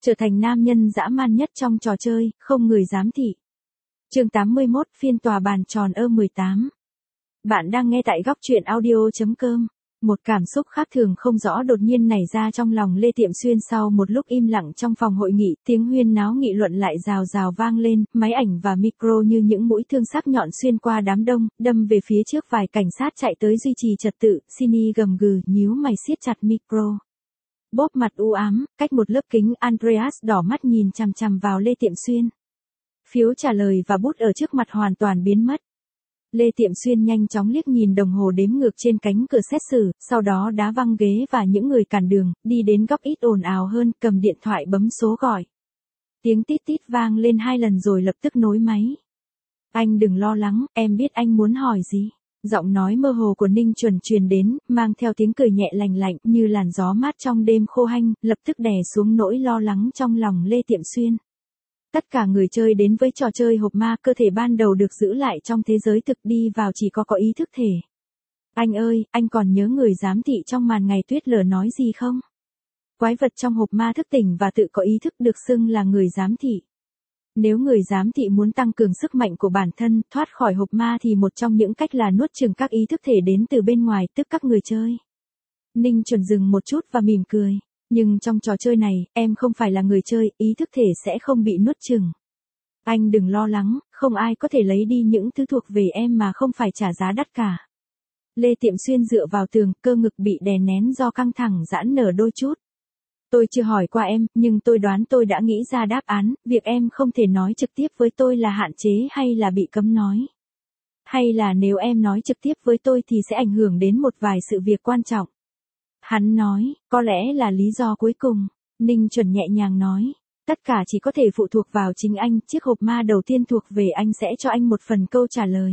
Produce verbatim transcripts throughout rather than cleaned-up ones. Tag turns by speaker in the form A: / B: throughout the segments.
A: Trở thành nam nhân dã man nhất trong trò chơi, không người dám thị. Chương tám mươi mốt, phiên tòa bàn tròn ơ mười tám. Bạn đang nghe tại góc truyện audio chấm com. Một cảm xúc khác thường không rõ đột nhiên nảy ra trong lòng Lê Tiệm Xuyên sau một lúc im lặng trong phòng hội nghị, tiếng huyên náo nghị luận lại rào rào vang lên, máy ảnh và micro như những mũi thương sắc nhọn xuyên qua đám đông, đâm về phía trước vài cảnh sát chạy tới duy trì trật tự, Cindy gầm gừ, nhíu mày siết chặt micro. Bóp mặt u ám, cách một lớp kính Andreas đỏ mắt nhìn chằm chằm vào Lê Tiệm Xuyên. Phiếu trả lời và bút ở trước mặt hoàn toàn biến mất. Lê Tiệm Xuyên nhanh chóng liếc nhìn đồng hồ đếm ngược trên cánh cửa xét xử, sau đó đá văng ghế và những người cản đường, đi đến góc ít ồn ào hơn, cầm điện thoại bấm số gọi. Tiếng tít tít vang lên hai lần rồi lập tức nối máy. Anh đừng lo lắng, em biết anh muốn hỏi gì. Giọng nói mơ hồ của Ninh Chuẩn truyền đến, mang theo tiếng cười nhẹ lành lạnh như làn gió mát trong đêm khô hanh, lập tức đè xuống nỗi lo lắng trong lòng Lê Tiệm Xuyên. Tất cả người chơi đến với trò chơi hộp ma, cơ thể ban đầu được giữ lại trong thế giới thực, đi vào chỉ có có ý thức thể. Anh ơi, anh còn nhớ người giám thị trong màn ngày tuyết lở nói gì không? Quái vật trong hộp ma thức tỉnh và tự có ý thức được xưng là người giám thị. Nếu người giám thị muốn tăng cường sức mạnh của bản thân, thoát khỏi hộp ma thì một trong những cách là nuốt chửng các ý thức thể đến từ bên ngoài, tức các người chơi. Ninh Chuẩn dừng một chút và mỉm cười. Nhưng trong trò chơi này, em không phải là người chơi, ý thức thể sẽ không bị nuốt chửng. Anh đừng lo lắng, không ai có thể lấy đi những thứ thuộc về em mà không phải trả giá đắt cả. Lê Tiệm Xuyên dựa vào tường, cơ ngực bị đè nén do căng thẳng giãn nở đôi chút. Tôi chưa hỏi qua em, nhưng tôi đoán tôi đã nghĩ ra đáp án, việc em không thể nói trực tiếp với tôi là hạn chế hay là bị cấm nói. Hay là nếu em nói trực tiếp với tôi thì sẽ ảnh hưởng đến một vài sự việc quan trọng. Hắn nói, có lẽ là lý do cuối cùng. Ninh Chuẩn nhẹ nhàng nói, tất cả chỉ có thể phụ thuộc vào chính anh, chiếc hộp ma đầu tiên thuộc về anh sẽ cho anh một phần câu trả lời.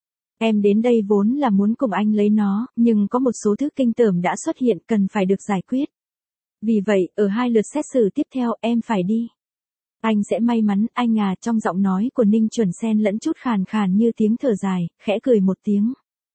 A: Em đến đây vốn là muốn cùng anh lấy nó, nhưng có một số thứ kinh tởm đã xuất hiện cần phải được giải quyết. Vì vậy, ở hai lượt xét xử tiếp theo, em phải đi. Anh sẽ may mắn, anh à, trong giọng nói của Ninh Chuẩn xen lẫn chút khàn khàn như tiếng thở dài, khẽ cười một tiếng.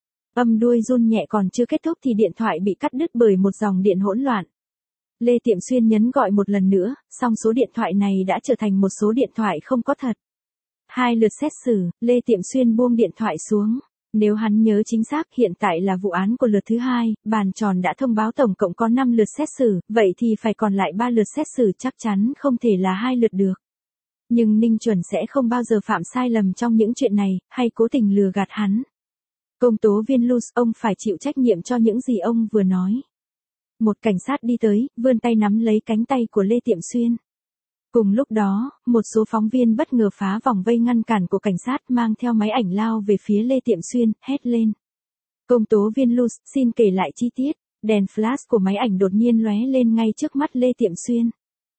A: Âm đuôi run nhẹ còn chưa kết thúc thì điện thoại bị cắt đứt bởi một dòng điện hỗn loạn. Lê Tiệm Xuyên nhấn gọi một lần nữa, song số điện thoại này đã trở thành một số điện thoại không có thật. Hai lượt xét xử, Lê Tiệm Xuyên buông điện thoại xuống. Nếu hắn nhớ chính xác, hiện tại là vụ án của lượt thứ hai, bàn tròn đã thông báo tổng cộng có năm lượt xét xử, vậy thì phải còn lại ba lượt xét xử, chắc chắn không thể là hai lượt được. Nhưng Ninh Chuẩn sẽ không bao giờ phạm sai lầm trong những chuyện này, hay cố tình lừa gạt hắn. Công tố viên Luz, ông phải chịu trách nhiệm cho những gì ông vừa nói. Một cảnh sát đi tới, vươn tay nắm lấy cánh tay của Lê Tiệm Xuyên. Cùng lúc đó, một số phóng viên bất ngờ phá vòng vây ngăn cản của cảnh sát, mang theo máy ảnh lao về phía Lê Tiệm Xuyên, hét lên. Công tố viên Luz, xin kể lại chi tiết. Đèn flash của máy ảnh đột nhiên lóe lên ngay trước mắt Lê Tiệm Xuyên.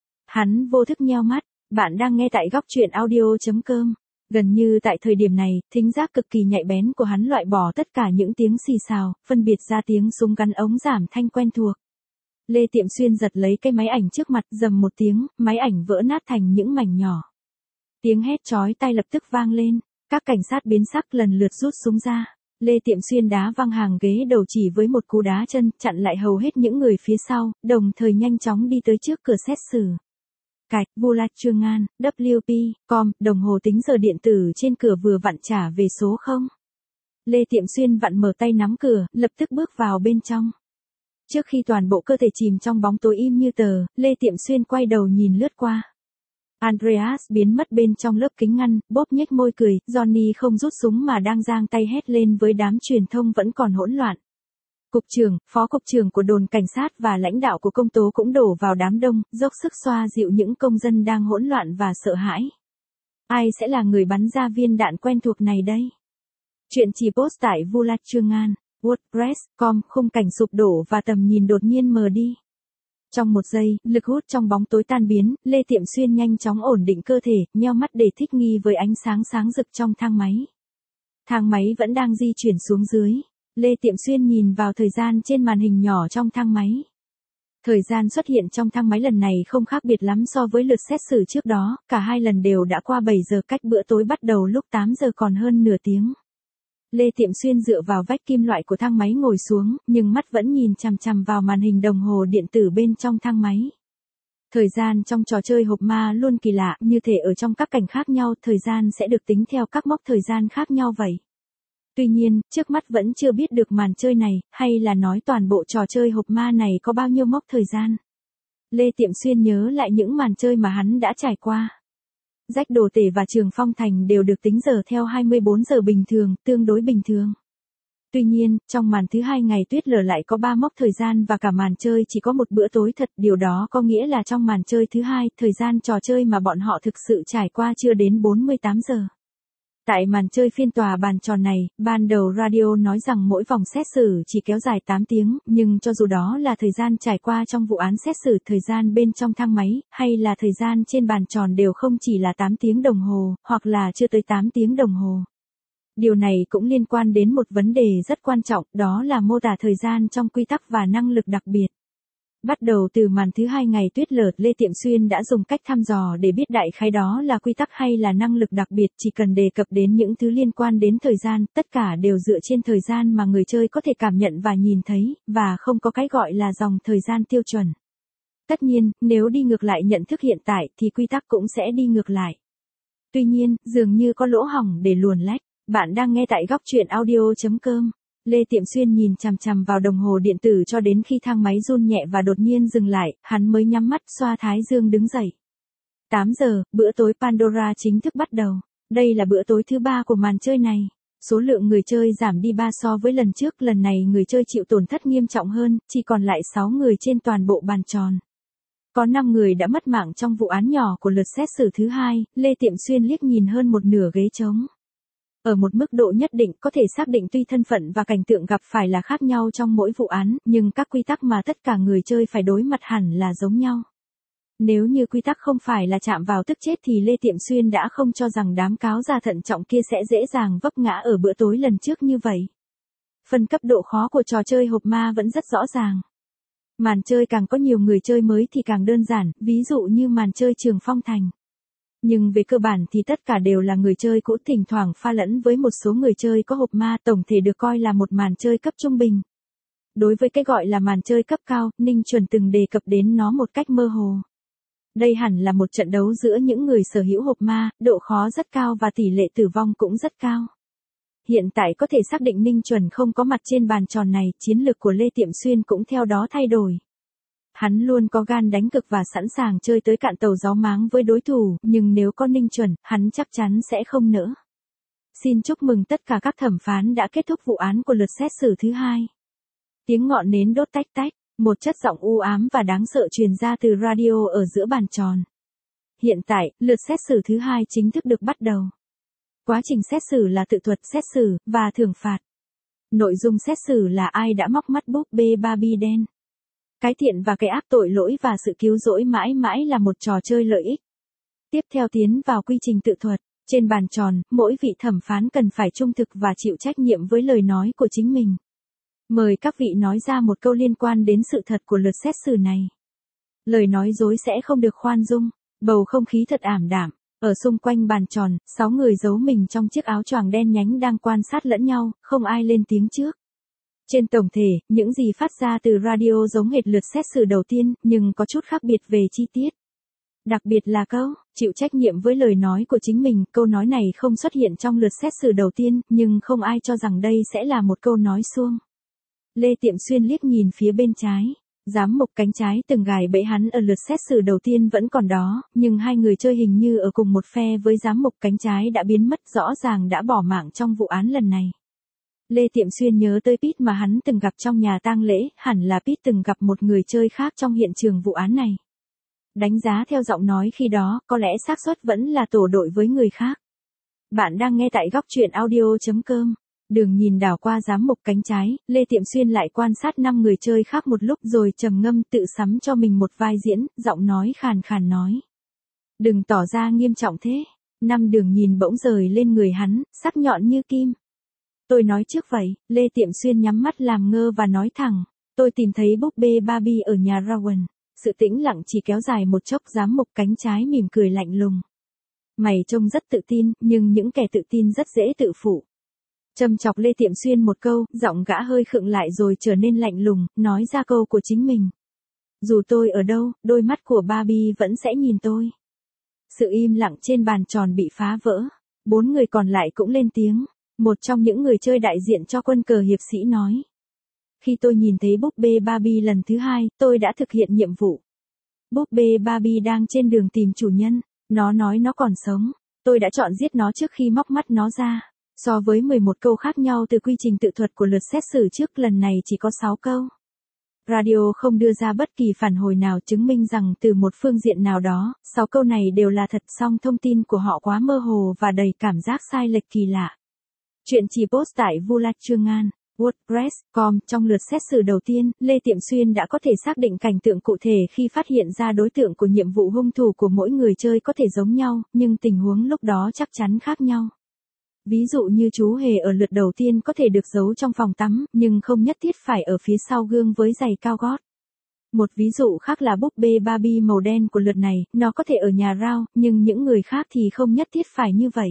A: Hắn vô thức nheo mắt. Bạn đang nghe tại góc truyện audio chấm com. Gần như tại thời điểm này, thính giác cực kỳ nhạy bén của hắn loại bỏ tất cả những tiếng xì xào, phân biệt ra tiếng súng gắn ống giảm thanh quen thuộc. Lê Tiệm Xuyên giật lấy cái máy ảnh trước mặt, rầm một tiếng, máy ảnh vỡ nát thành những mảnh nhỏ. Tiếng hét chói tai lập tức vang lên, các cảnh sát biến sắc lần lượt rút súng ra. Lê Tiệm Xuyên đá văng hàng ghế đầu chỉ với một cú đá chân, chặn lại hầu hết những người phía sau, đồng thời nhanh chóng đi tới trước cửa xét xử. Cạch, Bulat Trương An, W P, com, đồng hồ tính giờ điện tử trên cửa vừa vặn trả về số không. Lê Tiệm Xuyên vặn mở tay nắm cửa, lập tức bước vào bên trong. Trước khi toàn bộ cơ thể chìm trong bóng tối im như tờ, Lê Tiệm Xuyên quay đầu nhìn lướt qua. Andreas biến mất bên trong lớp kính ngăn, bóp nhếch môi cười, Johnny không rút súng mà đang giang tay hét lên với đám truyền thông vẫn còn hỗn loạn. Cục trưởng, phó cục trưởng của đồn cảnh sát và lãnh đạo của công tố cũng đổ vào đám đông, dốc sức xoa dịu những công dân đang hỗn loạn và sợ hãi. Ai sẽ là người bắn ra viên đạn quen thuộc này đây? Chuyện chỉ post tại Bulat Trương An, WordPress chấm com, khung cảnh sụp đổ và tầm nhìn đột nhiên mờ đi. Trong một giây, lực hút trong bóng tối tan biến, Lê Tiệm Xuyên nhanh chóng ổn định cơ thể, nheo mắt để thích nghi với ánh sáng sáng rực trong thang máy. Thang máy vẫn đang di chuyển xuống dưới. Lê Tiệm Xuyên nhìn vào thời gian trên màn hình nhỏ trong thang máy. Thời gian xuất hiện trong thang máy lần này không khác biệt lắm so với lượt xét xử trước đó, cả hai lần đều đã qua bảy giờ, cách bữa tối bắt đầu lúc tám giờ còn hơn nửa tiếng. Lê Tiệm Xuyên dựa vào vách kim loại của thang máy ngồi xuống, nhưng mắt vẫn nhìn chằm chằm vào màn hình đồng hồ điện tử bên trong thang máy. Thời gian trong trò chơi hộp ma luôn kỳ lạ, như thể ở trong các cảnh khác nhau, thời gian sẽ được tính theo các mốc thời gian khác nhau vậy. Tuy nhiên, trước mắt vẫn chưa biết được màn chơi này, hay là nói toàn bộ trò chơi hộp ma này có bao nhiêu mốc thời gian. Lê Tiệm Xuyên nhớ lại những màn chơi mà hắn đã trải qua. Rách Đồ Tể và Trường Phong Thành đều được tính giờ theo hai mươi bốn giờ bình thường, tương đối bình thường. Tuy nhiên, trong màn thứ hai ngày tuyết lở lại có ba mốc thời gian và cả màn chơi chỉ có một bữa tối thật, điều đó có nghĩa là trong màn chơi thứ hai, thời gian trò chơi mà bọn họ thực sự trải qua chưa đến bốn mươi tám giờ. Tại màn chơi phiên tòa bàn tròn này, ban đầu radio nói rằng mỗi vòng xét xử chỉ kéo dài tám tiếng, nhưng cho dù đó là thời gian trải qua trong vụ án xét xử, thời gian bên trong thang máy, hay là thời gian trên bàn tròn đều không chỉ là tám tiếng đồng hồ, hoặc là chưa tới tám tiếng đồng hồ. Điều này cũng liên quan đến một vấn đề rất quan trọng, đó là mô tả thời gian trong quy tắc và năng lực đặc biệt. Bắt đầu từ màn thứ hai ngày tuyết lở, Lê Tiệm Xuyên đã dùng cách thăm dò để biết đại khái đó là quy tắc hay là năng lực đặc biệt, chỉ cần đề cập đến những thứ liên quan đến thời gian, tất cả đều dựa trên thời gian mà người chơi có thể cảm nhận và nhìn thấy, và không có cái gọi là dòng thời gian tiêu chuẩn. Tất nhiên, nếu đi ngược lại nhận thức hiện tại thì quy tắc cũng sẽ đi ngược lại. Tuy nhiên, dường như có lỗ hổng để luồn lách. Bạn đang nghe tại góc truyện audio chấm com. Lê Tiệm Xuyên nhìn chằm chằm vào đồng hồ điện tử cho đến khi thang máy run nhẹ và đột nhiên dừng lại, hắn mới nhắm mắt xoa thái dương đứng dậy. tám giờ, bữa tối Pandora chính thức bắt đầu. Đây là bữa tối thứ ba của màn chơi này. Số lượng người chơi giảm đi ba so với lần trước, lần này người chơi chịu tổn thất nghiêm trọng hơn, chỉ còn lại sáu người trên toàn bộ bàn tròn. Có năm người đã mất mạng trong vụ án nhỏ của lượt xét xử thứ hai, Lê Tiệm Xuyên liếc nhìn hơn một nửa ghế trống. Ở một mức độ nhất định có thể xác định tuy thân phận và cảnh tượng gặp phải là khác nhau trong mỗi vụ án, nhưng các quy tắc mà tất cả người chơi phải đối mặt hẳn là giống nhau. Nếu như quy tắc không phải là chạm vào tức chết thì Lê Tiệm Xuyên đã không cho rằng đám cáo già thận trọng kia sẽ dễ dàng vấp ngã ở bữa tối lần trước như vậy. Phân cấp độ khó của trò chơi hộp ma vẫn rất rõ ràng. Màn chơi càng có nhiều người chơi mới thì càng đơn giản, ví dụ như màn chơi Trường Phong Thành. Nhưng về cơ bản thì tất cả đều là người chơi cũ, thỉnh thoảng pha lẫn với một số người chơi có hộp ma, tổng thể được coi là một màn chơi cấp trung bình. Đối với cái gọi là màn chơi cấp cao, Ninh Chuẩn từng đề cập đến nó một cách mơ hồ. Đây hẳn là một trận đấu giữa những người sở hữu hộp ma, độ khó rất cao và tỷ lệ tử vong cũng rất cao. Hiện tại có thể xác định Ninh Chuẩn không có mặt trên bàn tròn này, chiến lược của Lê Tiệm Xuyên cũng theo đó thay đổi. Hắn luôn có gan đánh cực và sẵn sàng chơi tới cạn tàu gió máng với đối thủ, nhưng nếu có Ninh Chuẩn, hắn chắc chắn sẽ không nỡ. Xin chúc mừng tất cả các thẩm phán đã kết thúc vụ án của lượt xét xử thứ hai. Tiếng ngọn nến đốt tách tách, một chất giọng u ám và đáng sợ truyền ra từ radio ở giữa bàn tròn. Hiện tại, lượt xét xử thứ hai chính thức được bắt đầu. Quá trình xét xử là tự thuật xét xử, và thưởng phạt. Nội dung xét xử là ai đã móc mắt búp bê Barbie đen. Cái thiện và cái ác, tội lỗi và sự cứu rỗi mãi mãi là một trò chơi lợi ích. Tiếp theo tiến vào quy trình tự thuật. Trên bàn tròn, mỗi vị thẩm phán cần phải trung thực và chịu trách nhiệm với lời nói của chính mình. Mời các vị nói ra một câu liên quan đến sự thật của lượt xét xử này. Lời nói dối sẽ không được khoan dung. Bầu không khí thật ảm đạm. Ở xung quanh bàn tròn, sáu người giấu mình trong chiếc áo choàng đen nhánh đang quan sát lẫn nhau, không ai lên tiếng trước. Trên tổng thể, những gì phát ra từ radio giống hệt lượt xét xử đầu tiên, nhưng có chút khác biệt về chi tiết. Đặc biệt là câu, chịu trách nhiệm với lời nói của chính mình, câu nói này không xuất hiện trong lượt xét xử đầu tiên, nhưng không ai cho rằng đây sẽ là một câu nói suông. Lê Tiệm Xuyên liếc nhìn phía bên trái. Giám mục cánh trái từng gài bẫy hắn ở lượt xét xử đầu tiên vẫn còn đó, nhưng hai người chơi hình như ở cùng một phe với giám mục cánh trái đã biến mất, rõ ràng đã bỏ mạng trong vụ án lần này. Lê Tiệm Xuyên nhớ tới Pete mà hắn từng gặp trong nhà tang lễ, hẳn là Pete từng gặp một người chơi khác trong hiện trường vụ án này. Đánh giá theo giọng nói khi đó, có lẽ xác suất vẫn là tổ đội với người khác. Bạn đang nghe tại góc truyện audio chấm com. Đường nhìn đảo qua giám mục cánh trái, Lê Tiệm Xuyên lại quan sát năm người chơi khác một lúc rồi trầm ngâm tự sắm cho mình một vai diễn, giọng nói khàn khàn nói. Đừng tỏ ra nghiêm trọng thế. Năm đường nhìn bỗng rời lên người hắn, sắc nhọn như kim. Tôi nói trước vậy, Lê Tiệm Xuyên nhắm mắt làm ngơ và nói thẳng. Tôi tìm thấy búp bê Barbie ở nhà Rowan. Sự tĩnh lặng chỉ kéo dài một chốc, giám mục cánh trái mỉm cười lạnh lùng. Mày trông rất tự tin, nhưng những kẻ tự tin rất dễ tự phụ. Châm chọc Lê Tiệm Xuyên một câu, giọng gã hơi khựng lại rồi trở nên lạnh lùng, nói ra câu của chính mình. Dù tôi ở đâu, đôi mắt của Barbie vẫn sẽ nhìn tôi. Sự im lặng trên bàn tròn bị phá vỡ. Bốn người còn lại cũng lên tiếng. Một trong những người chơi đại diện cho quân cờ hiệp sĩ nói. Khi tôi nhìn thấy búp bê Barbie lần thứ hai, tôi đã thực hiện nhiệm vụ. Búp bê Barbie đang trên đường tìm chủ nhân. Nó nói nó còn sống. Tôi đã chọn giết nó trước khi móc mắt nó ra. So với mười một câu khác nhau từ quy trình tự thuật của lượt xét xử trước, lần này chỉ có sáu câu. Radio không đưa ra bất kỳ phản hồi nào chứng minh rằng từ một phương diện nào đó, sáu câu này đều là thật, song thông tin của họ quá mơ hồ và đầy cảm giác sai lệch kỳ lạ. Chuyện chỉ post tại Vulat Trương An, WordPress chấm com. Trong lượt xét xử đầu tiên, Lê Tiệm Xuyên đã có thể xác định cảnh tượng cụ thể khi phát hiện ra đối tượng của nhiệm vụ. Hung thủ của mỗi người chơi có thể giống nhau, nhưng tình huống lúc đó chắc chắn khác nhau. Ví dụ như chú hề ở lượt đầu tiên có thể được giấu trong phòng tắm, nhưng không nhất thiết phải ở phía sau gương với giày cao gót. Một ví dụ khác là búp bê Barbie màu đen của lượt này, nó có thể ở nhà Rao, nhưng những người khác thì không nhất thiết phải như vậy.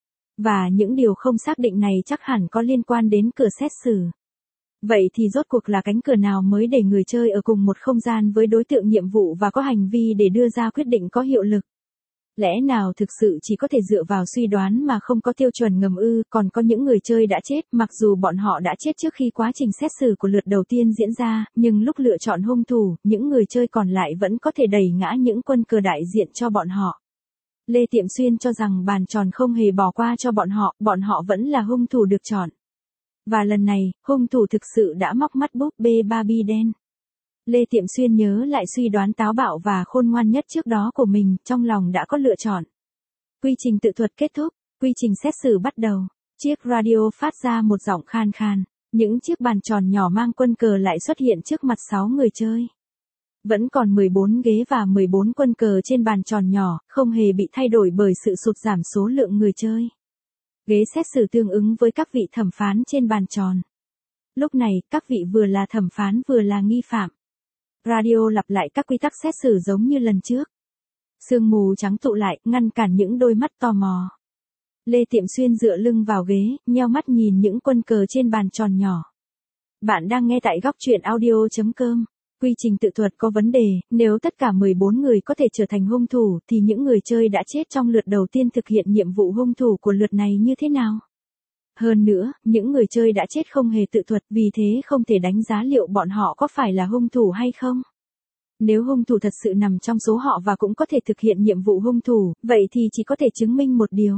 A: Và những điều không xác định này chắc hẳn có liên quan đến cửa xét xử. Vậy thì rốt cuộc là cánh cửa nào mới để người chơi ở cùng một không gian với đối tượng nhiệm vụ và có hành vi để đưa ra quyết định có hiệu lực? Lẽ nào thực sự chỉ có thể dựa vào suy đoán mà không có tiêu chuẩn ngầm ư? Còn có những người chơi đã chết, mặc dù bọn họ đã chết trước khi quá trình xét xử của lượt đầu tiên diễn ra, nhưng lúc lựa chọn hung thủ, những người chơi còn lại vẫn có thể đẩy ngã những quân cờ đại diện cho bọn họ. Lê Tiệm Xuyên cho rằng bàn tròn không hề bỏ qua cho bọn họ, bọn họ vẫn là hung thủ được chọn. Và lần này, hung thủ thực sự đã móc mắt búp bê Barbie đen. Lê Tiệm Xuyên nhớ lại suy đoán táo bạo và khôn ngoan nhất trước đó của mình, trong lòng đã có lựa chọn. Quy trình tự thuật kết thúc, quy trình xét xử bắt đầu. Chiếc radio phát ra một giọng khan khan. Những chiếc bàn tròn nhỏ mang quân cờ lại xuất hiện trước mặt sáu người chơi. Vẫn còn mười bốn ghế và mười bốn quân cờ trên bàn tròn nhỏ, không hề bị thay đổi bởi sự sụt giảm số lượng người chơi. Ghế xét xử tương ứng với các vị thẩm phán trên bàn tròn. Lúc này, các vị vừa là thẩm phán vừa là nghi phạm. Radio lặp lại các quy tắc xét xử giống như lần trước. Sương mù trắng tụ lại, ngăn cản những đôi mắt tò mò. Lê Tiệm Xuyên dựa lưng vào ghế, nheo mắt nhìn những quân cờ trên bàn tròn nhỏ. Bạn đang nghe tại góc truyện audio chấm com. Quy trình tự thuật có vấn đề, nếu tất cả mười bốn người có thể trở thành hung thủ thì những người chơi đã chết trong lượt đầu tiên thực hiện nhiệm vụ hung thủ của lượt này như thế nào? Hơn nữa, những người chơi đã chết không hề tự thuật, vì thế không thể đánh giá liệu bọn họ có phải là hung thủ hay không. Nếu hung thủ thật sự nằm trong số họ và cũng có thể thực hiện nhiệm vụ hung thủ, vậy thì chỉ có thể chứng minh một điều.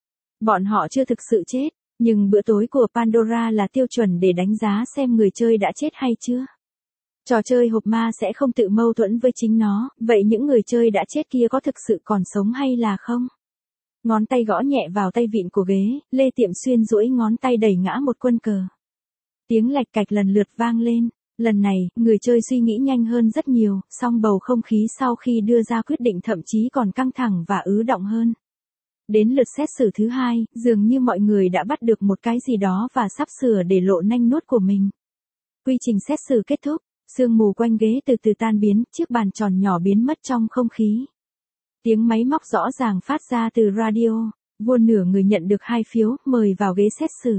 A: Bọn họ chưa thực sự chết, nhưng bữa tối của Pandora là tiêu chuẩn để đánh giá xem người chơi đã chết hay chưa. Trò chơi hộp ma sẽ không tự mâu thuẫn với chính nó, vậy những người chơi đã chết kia có thực sự còn sống hay là không? Ngón tay gõ nhẹ vào tay vịn của ghế, Lê Tiệm Xuyên duỗi ngón tay đẩy ngã một quân cờ. Tiếng lạch cạch lần lượt vang lên, lần này, người chơi suy nghĩ nhanh hơn rất nhiều, song bầu không khí sau khi đưa ra quyết định thậm chí còn căng thẳng và ứ động hơn. Đến lượt xét xử thứ hai, dường như mọi người đã bắt được một cái gì đó và sắp sửa để lộ nanh nuốt của mình. Quy trình xét xử kết thúc, sương mù quanh ghế từ từ tan biến, chiếc bàn tròn nhỏ biến mất trong không khí. Tiếng máy móc rõ ràng phát ra từ radio, vua nửa người nhận được hai phiếu, mời vào ghế xét xử.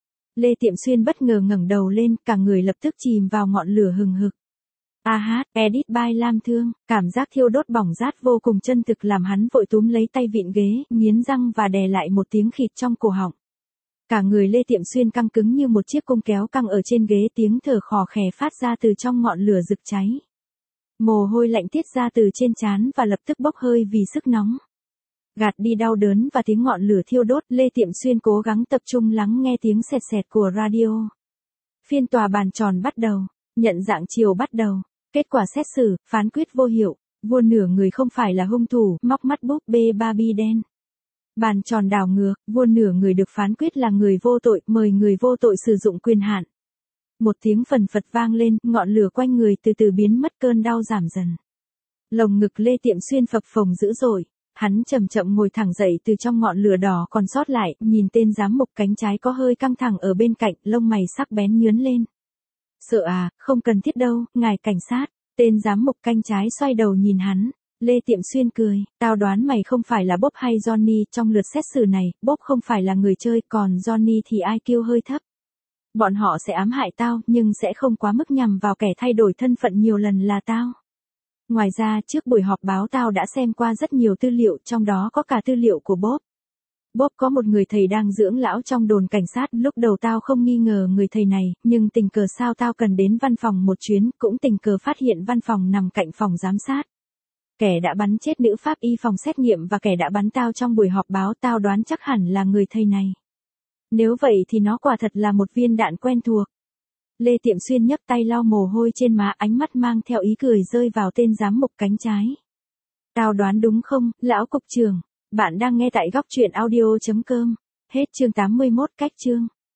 A: Lê Tiệm Xuyên bất ngờ ngẩng đầu lên, cả người lập tức chìm vào ngọn lửa hừng hực. A hát, edit by Lam Thương, cảm giác thiêu đốt bỏng rát vô cùng chân thực làm hắn vội túm lấy tay vịn ghế, nghiến răng và đè lại một tiếng khịt trong cổ họng. Cả người Lê Tiệm Xuyên căng cứng như một chiếc cung kéo căng ở trên ghế, tiếng thở khò khè phát ra từ trong ngọn lửa rực cháy. Mồ hôi lạnh tiết ra từ trên trán và lập tức bốc hơi vì sức nóng. Gạt đi đau đớn và tiếng ngọn lửa thiêu đốt, Lê Tiệm Xuyên cố gắng tập trung lắng nghe tiếng sẹt sẹt của radio. Phiên tòa bàn tròn bắt đầu, nhận dạng chiều bắt đầu. Kết quả xét xử, phán quyết vô hiệu, vua nửa người không phải là hung thủ, móc mắt búp bê Barbie đen. Bàn tròn đảo ngược, vua nửa người được phán quyết là người vô tội, mời người vô tội sử dụng quyền hạn. Một tiếng phần phật vang lên, ngọn lửa quanh người từ từ biến mất, cơn đau giảm dần. Lồng ngực Lê Tiệm Xuyên phập phồng dữ dội, hắn chậm chậm ngồi thẳng dậy từ trong ngọn lửa đỏ còn sót lại, nhìn tên giám mục cánh trái có hơi căng thẳng ở bên cạnh, lông mày sắc bén nhướn lên. Sợ à, không cần thiết đâu, ngài cảnh sát. Tên giám mục cánh trái xoay đầu nhìn hắn. Lê Tiệm Xuyên cười, tao đoán mày không phải là Bob hay Johnny trong lượt xét xử này, Bob không phải là người chơi, còn Johnny thì i kiu hơi thấp. Bọn họ sẽ ám hại tao, nhưng sẽ không quá mức nhằm vào kẻ thay đổi thân phận nhiều lần là tao. Ngoài ra trước buổi họp báo tao đã xem qua rất nhiều tư liệu, trong đó có cả tư liệu của Bob. Bob có một người thầy đang dưỡng lão trong đồn cảnh sát, lúc đầu tao không nghi ngờ người thầy này, nhưng tình cờ sao tao cần đến văn phòng một chuyến, cũng tình cờ phát hiện văn phòng nằm cạnh phòng giám sát. Kẻ đã bắn chết nữ pháp y phòng xét nghiệm và kẻ đã bắn tao trong buổi họp báo, tao đoán chắc hẳn là người thầy này. Nếu vậy thì nó quả thật là một viên đạn quen thuộc. Lê Tiệm Xuyên nhấc tay lau mồ hôi trên má, ánh mắt mang theo ý cười rơi vào tên giám mục cánh trái. Tao đoán đúng không, lão cục trưởng? Bạn đang nghe tại góc truyện audio chấm com. Hết chương tám mươi mốt, cách chương.